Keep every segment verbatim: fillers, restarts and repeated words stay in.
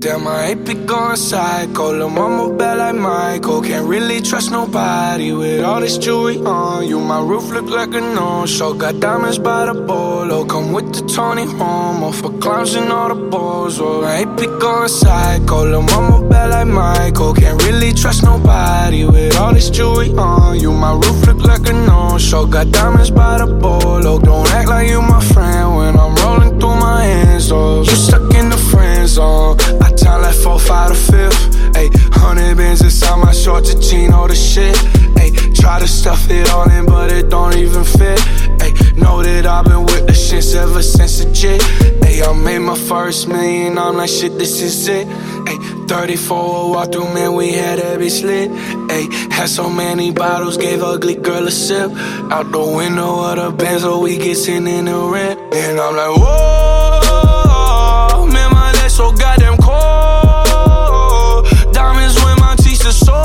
Damn, I ain't be going psycho. Lil' mama bad like Michael. Can't really trust nobody with all this jewelry on you. My roof look like a no-show. Got diamonds by the bolo. Come with the Tony Romo for clowns and all the balls. Oh, I ain't be going psycho. Lil' mama bad like Michael. Can't really trust nobody with all this jewelry on you. My roof look like a no-show. Got diamonds by the bolo. Don't act like you my friend when I'm rolling through my hands. Oh, you stuck in the friend zone. I time like four, five to fifth. Ayy, hundred bins inside my shorts, a chino the shit. Ayy, try to stuff it all in, but it don't even fit. Ayy, know that I've been with the shits ever since the jit. Ayy, I made my first million, I'm like shit, this is it. Ayy, thirty-four walk through, man, we had every slit. Ayy, had so many bottles, gave ugly girl a sip. Out the window of the Benz, so we get sitting in the rent. And I'm like, whoa, man, my legs so goddamn cold. Diamonds when my teeth are sore.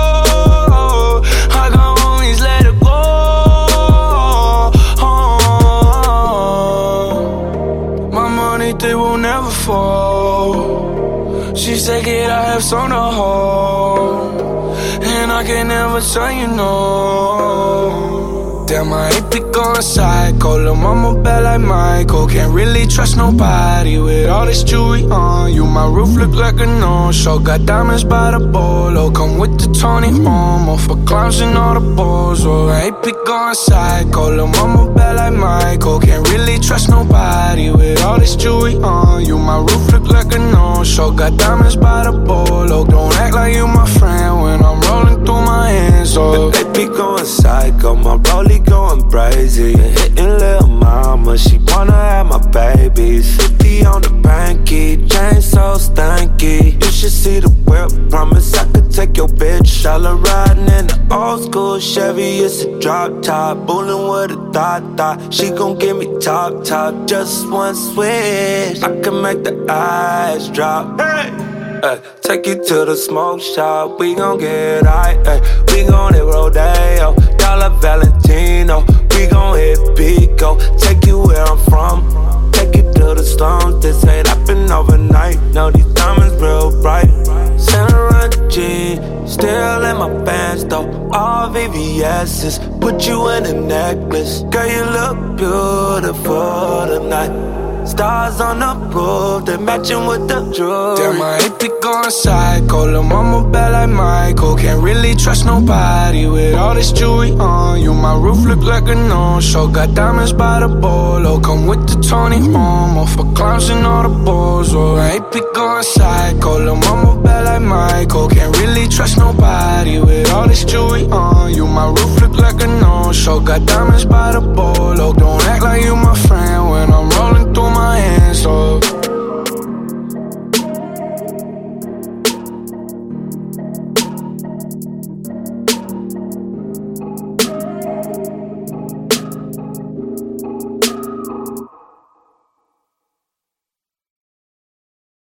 I got homies, let it go. Oh, my money, they will never fall. She said, kid, I have some to hold, and I can never tell you no. Damn, I ain't be going psycho. Lil' mama bad like Michael. Can't really trust nobody with all this jewelry on you. My roof look like a no-show. Got diamonds by the bolo. Come with the Tony Romo for clowns and all the balls. Oh, I ain't be going psycho. Lil' mama bad like Michael. Can't really trust nobody with all this jewelry on you. My roof look like a no-show. Got diamonds by the bolo. Don't act like you my friend when I'm rolling through my hands. Oh, they be going psycho. My rollie going crazy. Hitting lil' mama, she wanna have my babies. Fifty on the banky, chain so stanky. You should see the whip, promise I could take your bitch. All her riding in the old school Chevy, it's a drop top. Bullin' with a thought thought, she gon' give me top top. Just one switch, I can make the eyes drop. Hey! Ay, take you to the smoke shop, we gon' get high. Ay, we gon' hit Rodeo, Dollar Valentino. We gon' hit Pico, take you where I'm from. Take you to the slums, this ain't happen overnight. No, these diamonds real bright. Santa G, still in my pants though. All V V S's, put you in a necklace. Girl, you look beautiful tonight. Stars on the roof, they matching with the jewelry. Damn, I ain't be going psycho. Lil' mama bad like Michael. Can't really trust nobody with all this jewelry on you. My roof look like a no-show. Got diamonds by the bolo. Come with the Tony Romo for clowns and all the balls. Oh, I ain't be going psycho. Lil' mama bad like Michael. Can't really trust nobody with all this jewelry on you. My roof look like a no-show. Got diamonds by the bolo. Don't act like you my friend when I'm rolling through my hands. Oh.